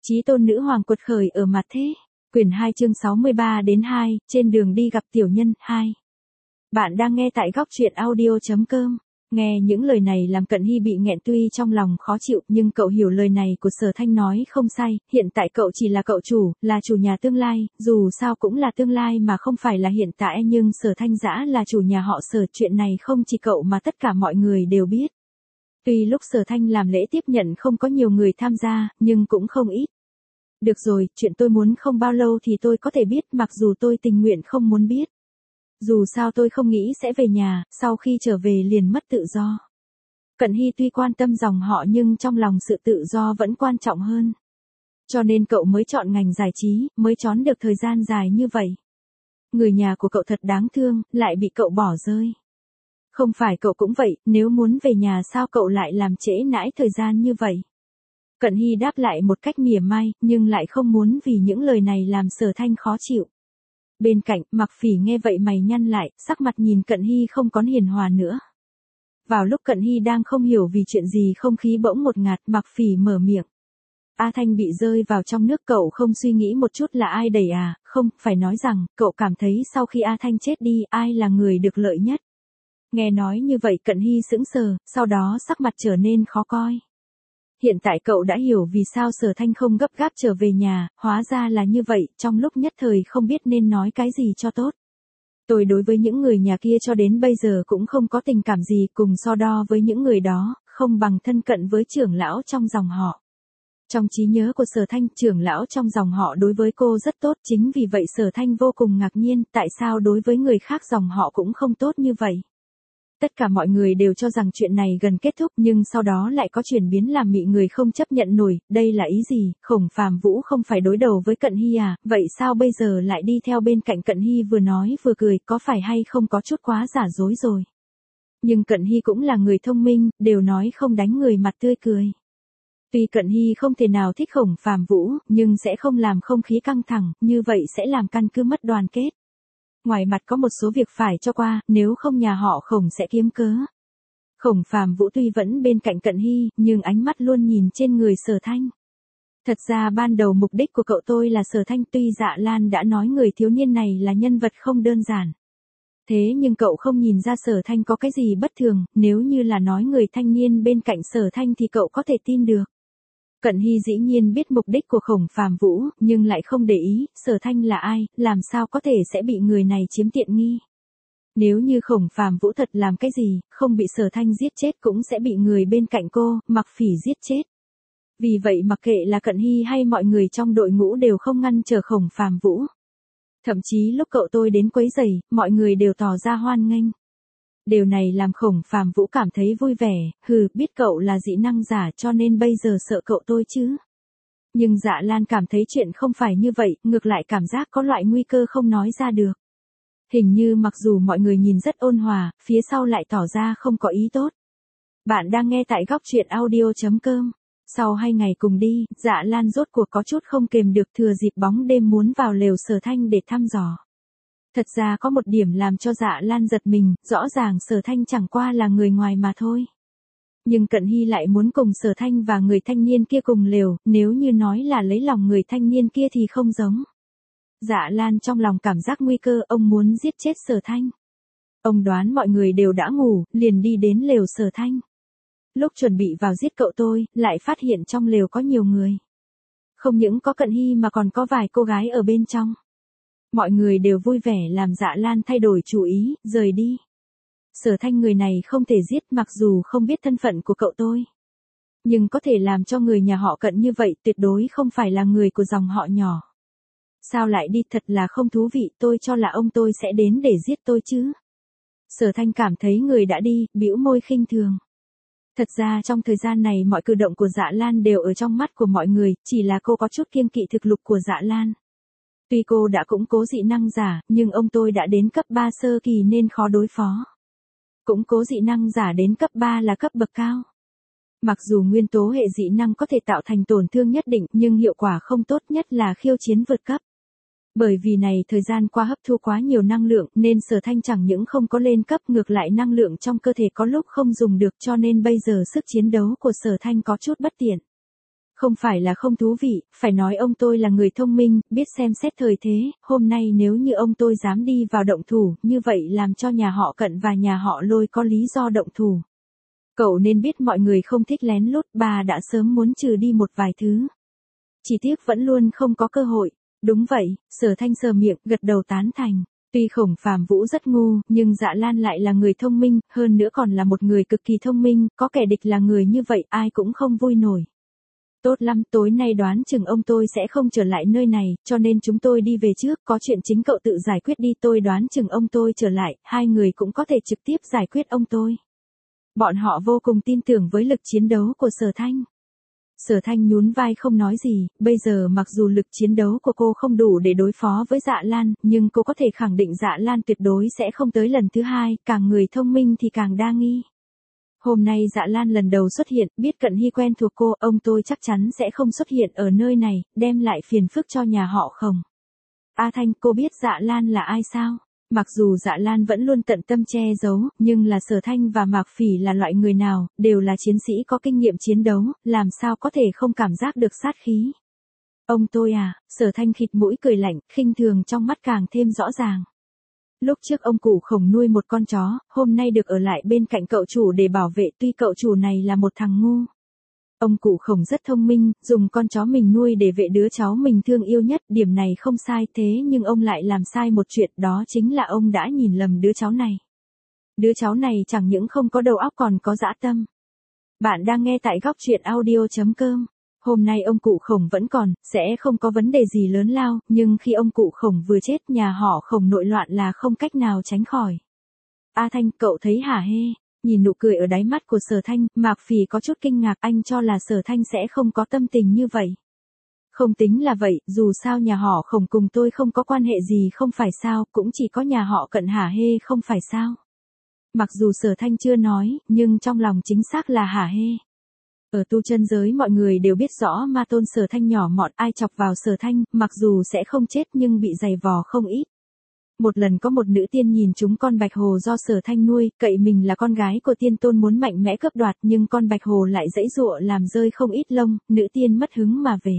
Chí tôn nữ hoàng quật khởi ở mặt thế. Quyển 2 chương 63 đến 2, trên đường đi gặp tiểu nhân 2. Bạn đang nghe tại góc truyện audio.com. Nghe những lời này làm Cận Hy bị nghẹn, tuy trong lòng khó chịu nhưng cậu hiểu lời này của Sở Thanh nói không sai, hiện tại cậu chỉ là cậu chủ, là chủ nhà tương lai, dù sao cũng là tương lai mà không phải là hiện tại, nhưng Sở Thanh dã là chủ nhà họ Sở, chuyện này không chỉ cậu mà tất cả mọi người đều biết. Tuy lúc Sở Thanh làm lễ tiếp nhận không có nhiều người tham gia, nhưng cũng không ít. Được rồi, chuyện tôi muốn không bao lâu thì tôi có thể biết, mặc dù tôi tình nguyện không muốn biết. Dù sao tôi không nghĩ sẽ về nhà, sau khi trở về liền mất tự do. Cận Hy tuy quan tâm dòng họ nhưng trong lòng sự tự do vẫn quan trọng hơn. Cho nên cậu mới chọn ngành giải trí, mới trốn được thời gian dài như vậy. Người nhà của cậu thật đáng thương, lại bị cậu bỏ rơi. Không phải cậu cũng vậy, nếu muốn về nhà sao cậu lại làm trễ nãi thời gian như vậy? Cận Hy đáp lại một cách mỉa mai, nhưng lại không muốn vì những lời này làm Sở Thanh khó chịu. Bên cạnh, Mặc Phỉ nghe vậy mày nhăn lại, sắc mặt nhìn Cận Hy không còn hiền hòa nữa. Vào lúc Cận Hy đang không hiểu vì chuyện gì không khí bỗng một ngạt, Mặc Phỉ mở miệng. A Thanh bị rơi vào trong nước, cậu không suy nghĩ một chút là ai đẩy à? Không, phải nói rằng, cậu cảm thấy sau khi A Thanh chết đi, ai là người được lợi nhất? Nghe nói như vậy Cận Hy sững sờ, sau đó sắc mặt trở nên khó coi. Hiện tại cậu đã hiểu vì sao Sở Thanh không gấp gáp trở về nhà, hóa ra là như vậy, trong lúc nhất thời không biết nên nói cái gì cho tốt. Tôi đối với những người nhà kia cho đến bây giờ cũng không có tình cảm gì, cùng so đo với những người đó, không bằng thân cận với trưởng lão trong dòng họ. Trong trí nhớ của Sở Thanh, trưởng lão trong dòng họ đối với cô rất tốt, chính vì vậy Sở Thanh vô cùng ngạc nhiên, tại sao đối với người khác dòng họ cũng không tốt như vậy. Tất cả mọi người đều cho rằng chuyện này gần kết thúc, nhưng sau đó lại có chuyển biến làm bị người không chấp nhận nổi, đây là ý gì? Khổng Phàm Vũ không phải đối đầu với Cận Hy à, vậy sao bây giờ lại đi theo bên cạnh Cận Hy, vừa nói vừa cười, có phải hay không có chút quá giả dối rồi. Nhưng Cận Hy cũng là người thông minh, đều nói không đánh người mặt tươi cười. Tuy Cận Hy không thể nào thích Khổng Phàm Vũ, nhưng sẽ không làm không khí căng thẳng, như vậy sẽ làm căn cứ mất đoàn kết. Ngoài mặt có một số việc phải cho qua, nếu không nhà họ Khổng sẽ kiếm cớ. Khổng Phàm Vũ tuy vẫn bên cạnh Cận Hy, nhưng ánh mắt luôn nhìn trên người Sở Thanh. Thật ra ban đầu mục đích của cậu tôi là Sở Thanh, tuy Dạ Lan đã nói người thiếu niên này là nhân vật không đơn giản. Thế nhưng cậu không nhìn ra Sở Thanh có cái gì bất thường, nếu như là nói người thanh niên bên cạnh Sở Thanh thì cậu có thể tin được. Cận Hy dĩ nhiên biết mục đích của Khổng Phàm Vũ, nhưng lại không để ý, Sở Thanh là ai, làm sao có thể sẽ bị người này chiếm tiện nghi. Nếu như Khổng Phàm Vũ thật làm cái gì, không bị Sở Thanh giết chết cũng sẽ bị người bên cạnh cô, Mặc Phỉ giết chết. Vì vậy mặc kệ là Cận Hy hay mọi người trong đội ngũ đều không ngăn trở Khổng Phàm Vũ. Thậm chí lúc cậu tôi đến quấy rầy, mọi người đều tỏ ra hoan nghênh. Điều này làm Khổng Phàm Vũ cảm thấy vui vẻ, biết cậu là dị năng giả cho nên bây giờ sợ cậu tôi chứ. Nhưng Dạ Lan cảm thấy chuyện không phải như vậy, ngược lại cảm giác có loại nguy cơ không nói ra được. Hình như mặc dù mọi người nhìn rất ôn hòa, phía sau lại tỏ ra không có ý tốt. Bạn đang nghe tại góc truyện audio.com. Sau 2 ngày cùng đi, Dạ Lan rốt cuộc có chút không kềm được, thừa dịp bóng đêm muốn vào lều Sở Thanh để thăm dò. Thật ra có một điểm làm cho Dạ Lan giật mình, rõ ràng Sở Thanh chẳng qua là người ngoài mà thôi. Nhưng Cận Hy lại muốn cùng Sở Thanh và người thanh niên kia cùng lều, nếu như nói là lấy lòng người thanh niên kia thì không giống. Dạ Lan trong lòng cảm giác nguy cơ, ông muốn giết chết Sở Thanh. Ông đoán mọi người đều đã ngủ, liền đi đến lều Sở Thanh. Lúc chuẩn bị vào giết cậu tôi, lại phát hiện trong lều có nhiều người. Không những có Cận Hy mà còn có vài cô gái ở bên trong. Mọi người đều vui vẻ làm Dạ Lan thay đổi chủ ý, rời đi. Sở Thanh người này không thể giết, mặc dù không biết thân phận của cậu tôi. Nhưng có thể làm cho người nhà họ Cận như vậy, tuyệt đối không phải là người của dòng họ nhỏ. Sao lại đi, thật là không thú vị, tôi cho là ông tôi sẽ đến để giết tôi chứ. Sở Thanh cảm thấy người đã đi, bĩu môi khinh thường. Thật ra trong thời gian này mọi cử động của Dạ Lan đều ở trong mắt của mọi người, chỉ là cô có chút kiêng kỵ thực lực của Dạ Lan. Tuy cô đã củng cố dị năng giả, nhưng ông tôi đã đến cấp 3 sơ kỳ nên khó đối phó. Củng cố dị năng giả đến cấp 3 là cấp bậc cao. Mặc dù nguyên tố hệ dị năng có thể tạo thành tổn thương nhất định, nhưng hiệu quả không tốt, nhất là khiêu chiến vượt cấp. Bởi vì này thời gian qua hấp thu quá nhiều năng lượng nên Sở Thanh chẳng những không có lên cấp, ngược lại năng lượng trong cơ thể có lúc không dùng được, cho nên bây giờ sức chiến đấu của Sở Thanh có chút bất tiện. Không phải là không thú vị, phải nói ông tôi là người thông minh, biết xem xét thời thế, hôm nay nếu như ông tôi dám đi vào động thủ, như vậy làm cho nhà họ Cận và nhà họ Lôi có lý do động thủ. Cậu nên biết mọi người không thích lén lút, bà đã sớm muốn trừ đi một vài thứ. Chỉ tiếc vẫn luôn không có cơ hội. Đúng vậy, Sở Thanh sờ miệng, gật đầu tán thành. Tuy Khổng Phàm Vũ rất ngu, nhưng Dạ Lan lại là người thông minh, hơn nữa còn là một người cực kỳ thông minh, có kẻ địch là người như vậy, ai cũng không vui nổi. Tốt lắm, tối nay đoán chừng ông tôi sẽ không trở lại nơi này, cho nên chúng tôi đi về trước, có chuyện chính cậu tự giải quyết đi, tôi đoán chừng ông tôi trở lại, hai người cũng có thể trực tiếp giải quyết ông tôi. Bọn họ vô cùng tin tưởng với lực chiến đấu của Sở Thanh. Sở Thanh nhún vai không nói gì, bây giờ mặc dù lực chiến đấu của cô không đủ để đối phó với Dạ Lan, nhưng cô có thể khẳng định Dạ Lan tuyệt đối sẽ không tới lần thứ hai, càng người thông minh thì càng đa nghi. Hôm nay Dạ Lan lần đầu xuất hiện, biết Cận Hy quen thuộc cô, ông tôi chắc chắn sẽ không xuất hiện ở nơi này, đem lại phiền phức cho nhà họ Khổng. A Thanh, cô biết Dạ Lan là ai sao? Mặc dù Dạ Lan vẫn luôn tận tâm che giấu, nhưng là Sở Thanh và Mạc Phỉ là loại người nào, đều là chiến sĩ có kinh nghiệm chiến đấu, làm sao có thể không cảm giác được sát khí. Ông tôi à, Sở Thanh khịt mũi cười lạnh, khinh thường trong mắt càng thêm rõ ràng. Lúc trước ông cụ Khổng nuôi một con chó, hôm nay được ở lại bên cạnh cậu chủ để bảo vệ, tuy cậu chủ này là một thằng ngu. Ông cụ Khổng rất thông minh, dùng con chó mình nuôi để vệ đứa cháu mình thương yêu nhất, điểm này không sai, thế nhưng ông lại làm sai một chuyện, đó chính là ông đã nhìn lầm đứa cháu này. Đứa cháu này chẳng những không có đầu óc còn có dã tâm. Bạn đang nghe tại góc truyện audio.com. Hôm nay ông cụ Khổng vẫn còn, sẽ không có vấn đề gì lớn lao, nhưng khi ông cụ Khổng vừa chết, nhà họ Khổng nội loạn là không cách nào tránh khỏi. A Thanh, cậu thấy hả hê? Nhìn nụ cười ở đáy mắt của Sở Thanh, Mạc Phỉ có chút kinh ngạc, anh cho là Sở Thanh sẽ không có tâm tình như vậy. Không tính là vậy, dù sao nhà họ Khổng cùng tôi không có quan hệ gì không phải sao, cũng chỉ có nhà họ Cận hả hê không phải sao. Mặc dù Sở Thanh chưa nói, nhưng trong lòng chính xác là hả hê. Ở tu chân giới mọi người đều biết rõ ma tôn Sở Thanh nhỏ mọn, ai chọc vào Sở Thanh, mặc dù sẽ không chết nhưng bị giày vò không ít. Một lần có một nữ tiên nhìn chúng con bạch hồ do Sở Thanh nuôi, cậy mình là con gái của tiên tôn muốn mạnh mẽ cướp đoạt, nhưng con bạch hồ lại giãy giụa làm rơi không ít lông, nữ tiên mất hứng mà về.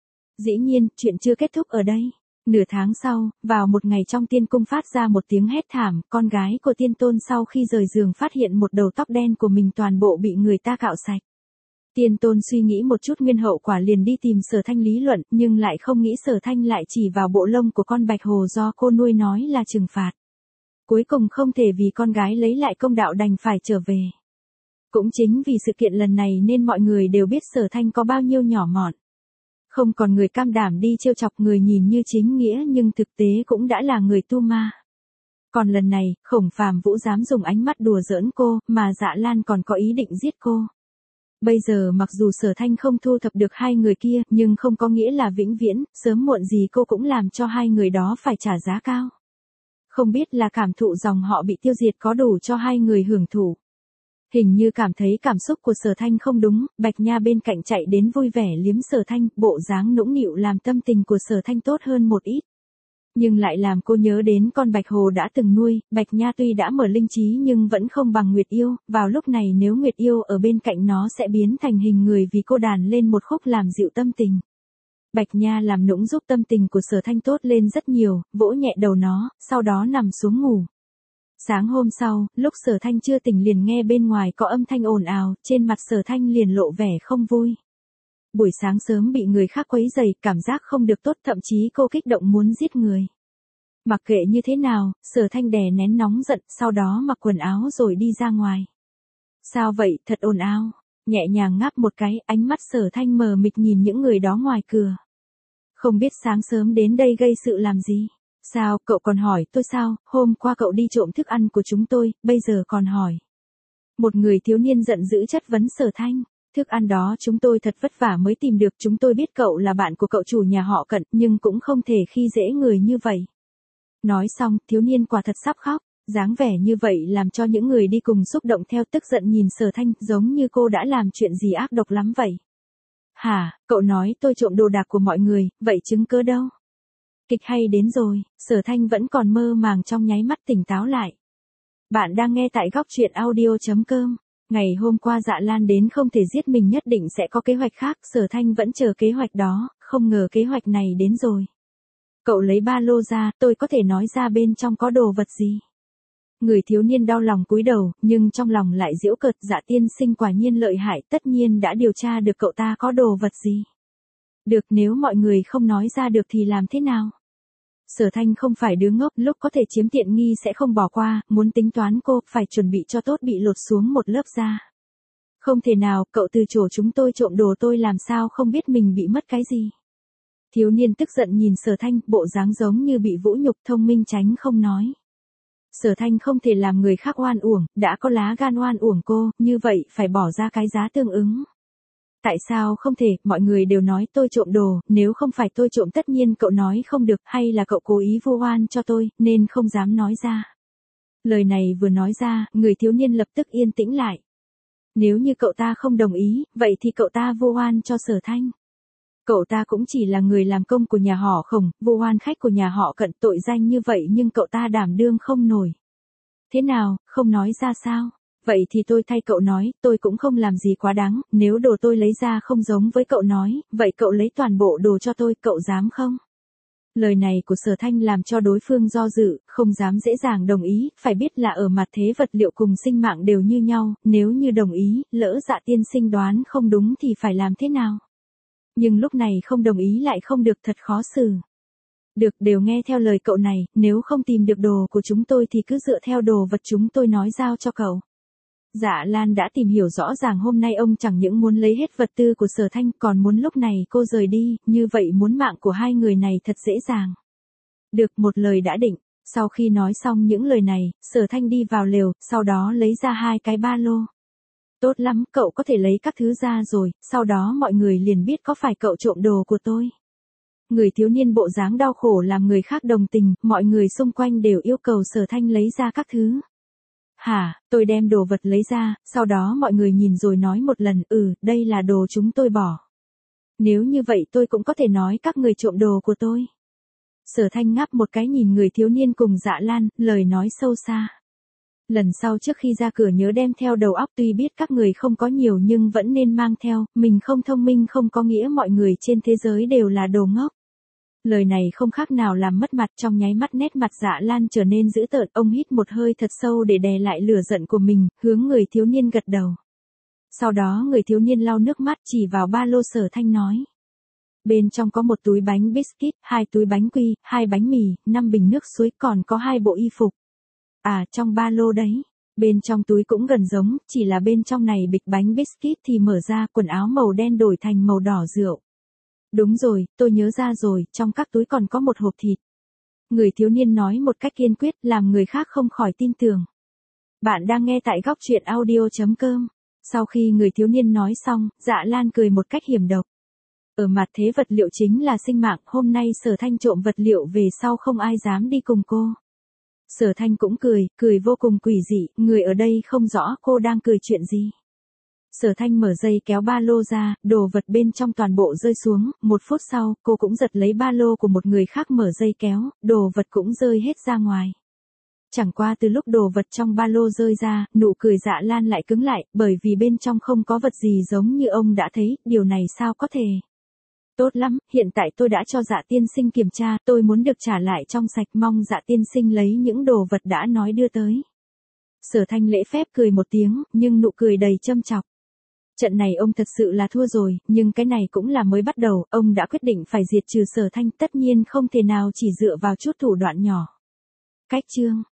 Dĩ nhiên, chuyện chưa kết thúc ở đây. Nửa tháng sau, vào một ngày trong tiên cung phát ra một tiếng hét thảm, con gái của tiên tôn sau khi rời giường phát hiện một đầu tóc đen của mình toàn bộ bị người ta cạo sạch. Tiên tôn suy nghĩ một chút nguyên hậu quả liền đi tìm Sở Thanh lý luận, nhưng lại không nghĩ Sở Thanh lại chỉ vào bộ lông của con bạch hồ do cô nuôi nói là trừng phạt. Cuối cùng không thể vì con gái lấy lại công đạo đành phải trở về. Cũng chính vì sự kiện lần này nên mọi người đều biết Sở Thanh có bao nhiêu nhỏ mọn. Không còn người cam đảm đi trêu chọc người nhìn như chính nghĩa nhưng thực tế cũng đã là người tu ma. Còn lần này, Khổng Phàm Vũ dám dùng ánh mắt đùa giỡn cô, mà Dạ Lan còn có ý định giết cô. Bây giờ mặc dù Sở Thanh không thu thập được hai người kia, nhưng không có nghĩa là vĩnh viễn, sớm muộn gì cô cũng làm cho hai người đó phải trả giá cao. Không biết là cảm thụ dòng họ bị tiêu diệt có đủ cho hai người hưởng thụ. Hình như cảm thấy cảm xúc của Sở Thanh không đúng, Bạch Nha bên cạnh chạy đến vui vẻ liếm Sở Thanh, bộ dáng nũng nịu làm tâm tình của Sở Thanh tốt hơn một ít. Nhưng lại làm cô nhớ đến con bạch hồ đã từng nuôi, Bạch Nha tuy đã mở linh trí nhưng vẫn không bằng Nguyệt Yêu, vào lúc này nếu Nguyệt Yêu ở bên cạnh nó sẽ biến thành hình người vì cô đàn lên một khúc làm dịu tâm tình. Bạch Nha làm nũng giúp tâm tình của Sở Thanh tốt lên rất nhiều, vỗ nhẹ đầu nó, sau đó nằm xuống ngủ. Sáng hôm sau, lúc Sở Thanh chưa tỉnh liền nghe bên ngoài có âm thanh ồn ào, trên mặt Sở Thanh liền lộ vẻ không vui. Buổi sáng sớm bị người khác quấy rầy, cảm giác không được tốt, thậm chí cô kích động muốn giết người. Mặc kệ như thế nào, Sở Thanh đè nén nóng giận, sau đó mặc quần áo rồi đi ra ngoài. Sao vậy, thật ồn ào. Nhẹ nhàng ngáp một cái, ánh mắt Sở Thanh mờ mịt nhìn những người đó ngoài cửa. Không biết sáng sớm đến đây gây sự làm gì? Sao, cậu còn hỏi tôi sao, hôm qua cậu đi trộm thức ăn của chúng tôi, bây giờ còn hỏi. Một người thiếu niên giận dữ chất vấn Sở Thanh. Thức ăn đó chúng tôi thật vất vả mới tìm được, chúng tôi biết cậu là bạn của cậu chủ nhà họ Cận, nhưng cũng không thể khi dễ người như vậy. Nói xong, thiếu niên quả thật sắp khóc, dáng vẻ như vậy làm cho những người đi cùng xúc động theo, tức giận nhìn Sở Thanh, giống như cô đã làm chuyện gì ác độc lắm vậy. Hả, cậu nói tôi trộm đồ đạc của mọi người, vậy chứng cứ đâu? Kịch hay đến rồi, Sở Thanh vẫn còn mơ màng trong nháy mắt tỉnh táo lại. Bạn đang nghe tại góc truyện audio.com. Ngày hôm qua Dạ Lan đến không thể giết mình nhất định sẽ có kế hoạch khác, Sở Thanh vẫn chờ kế hoạch đó, không ngờ kế hoạch này đến rồi. Cậu lấy ba lô ra, tôi có thể nói ra bên trong có đồ vật gì. Người thiếu niên đau lòng cúi đầu, nhưng trong lòng lại giễu cợt, Dạ tiên sinh quả nhiên lợi hại, tất nhiên đã điều tra được cậu ta có đồ vật gì. Được, nếu mọi người không nói ra được thì làm thế nào? Sở Thanh không phải đứa ngốc, lúc có thể chiếm tiện nghi sẽ không bỏ qua, muốn tính toán cô, phải chuẩn bị cho tốt bị lột xuống một lớp da. Không thể nào, cậu từ chỗ chúng tôi trộm đồ tôi làm sao không biết mình bị mất cái gì. Thiếu niên tức giận nhìn Sở Thanh, bộ dáng giống như bị vũ nhục, thông minh tránh không nói. Sở Thanh không thể làm người khác oan uổng, đã có lá gan oan uổng cô, như vậy phải bỏ ra cái giá tương ứng. Tại sao không thể, mọi người đều nói tôi trộm đồ, nếu không phải tôi trộm tất nhiên cậu nói không được, hay là cậu cố ý vu oan cho tôi, nên không dám nói ra. Lời này vừa nói ra, người thiếu niên lập tức yên tĩnh lại. Nếu như cậu ta không đồng ý, vậy thì cậu ta vu oan cho Sở Thanh. Cậu ta cũng chỉ là người làm công của nhà họ Khổng, vu oan khách của nhà họ Cận, tội danh như vậy nhưng cậu ta đảm đương không nổi. Thế nào, không nói ra sao? Vậy thì tôi thay cậu nói, tôi cũng không làm gì quá đáng, nếu đồ tôi lấy ra không giống với cậu nói, vậy cậu lấy toàn bộ đồ cho tôi, cậu dám không? Lời này của Sở Thanh làm cho đối phương do dự, không dám dễ dàng đồng ý, phải biết là ở mặt thế vật liệu cùng sinh mạng đều như nhau, nếu như đồng ý, lỡ Dạ tiên sinh đoán không đúng thì phải làm thế nào? Nhưng lúc này không đồng ý lại không được, thật khó xử. Được, đều nghe theo lời cậu này, nếu không tìm được đồ của chúng tôi thì cứ dựa theo đồ vật chúng tôi nói giao cho cậu. Dạ Lan đã tìm hiểu rõ ràng hôm nay ông chẳng những muốn lấy hết vật tư của Sở Thanh còn muốn lúc này cô rời đi, như vậy muốn mạng của hai người này thật dễ dàng. Được, một lời đã định, sau khi nói xong những lời này, Sở Thanh đi vào lều, sau đó lấy ra hai cái ba lô. Tốt lắm, cậu có thể lấy các thứ ra rồi, sau đó mọi người liền biết có phải cậu trộm đồ của tôi. Người thiếu niên bộ dáng đau khổ làm người khác đồng tình, mọi người xung quanh đều yêu cầu Sở Thanh lấy ra các thứ. Hả, tôi đem đồ vật lấy ra, sau đó mọi người nhìn rồi nói một lần, đây là đồ chúng tôi bỏ. Nếu như vậy tôi cũng có thể nói các người trộm đồ của tôi. Sở Thanh ngáp một cái nhìn người thiếu niên cùng Dạ Lan, lời nói sâu xa. Lần sau trước khi ra cửa nhớ đem theo đầu óc, tuy biết các người không có nhiều nhưng vẫn nên mang theo, mình không thông minh không có nghĩa mọi người trên thế giới đều là đồ ngốc. Lời này không khác nào làm mất mặt, trong nháy mắt nét mặt Dạ Lan trở nên dữ tợn, ông hít một hơi thật sâu để đè lại lửa giận của mình, hướng người thiếu niên gật đầu. Sau đó người thiếu niên lau nước mắt chỉ vào ba lô Sở Thanh nói. Bên trong có một túi bánh biscuit, 2 túi bánh quy, 2 bánh mì, 5 bình nước suối còn có 2 bộ y phục. À, trong ba lô đấy. Bên trong túi cũng gần giống, chỉ là bên trong này bịch bánh biscuit thì mở ra, quần áo màu đen đổi thành màu đỏ rượu. Đúng rồi, tôi nhớ ra rồi, trong các túi còn có một hộp thịt. Người thiếu niên nói một cách kiên quyết, làm người khác không khỏi tin tưởng. Bạn đang nghe tại góc truyện audio.com. Sau khi người thiếu niên nói xong, Dạ Lan cười một cách hiểm độc. Ở mặt thế vật liệu chính là sinh mạng, hôm nay Sở Thanh trộm vật liệu về sau không ai dám đi cùng cô. Sở Thanh cũng cười vô cùng quỷ dị, người ở đây không rõ cô đang cười chuyện gì. Sở Thanh mở dây kéo ba lô ra, đồ vật bên trong toàn bộ rơi xuống, 1 phút sau, cô cũng giật lấy ba lô của một người khác mở dây kéo, đồ vật cũng rơi hết ra ngoài. Chẳng qua từ lúc đồ vật trong ba lô rơi ra, nụ cười Dạ Lan lại cứng lại, bởi vì bên trong không có vật gì giống như ông đã thấy, điều này sao có thể. Tốt lắm, hiện tại tôi đã cho Dạ tiên sinh kiểm tra, tôi muốn được trả lại trong sạch, mong Dạ tiên sinh lấy những đồ vật đã nói đưa tới. Sở Thanh lễ phép cười một tiếng, nhưng nụ cười đầy châm chọc. Trận này ông thật sự là thua rồi, nhưng cái này cũng là mới bắt đầu, ông đã quyết định phải diệt trừ Sở Thanh, tất nhiên không thể nào chỉ dựa vào chút thủ đoạn nhỏ. Cách chương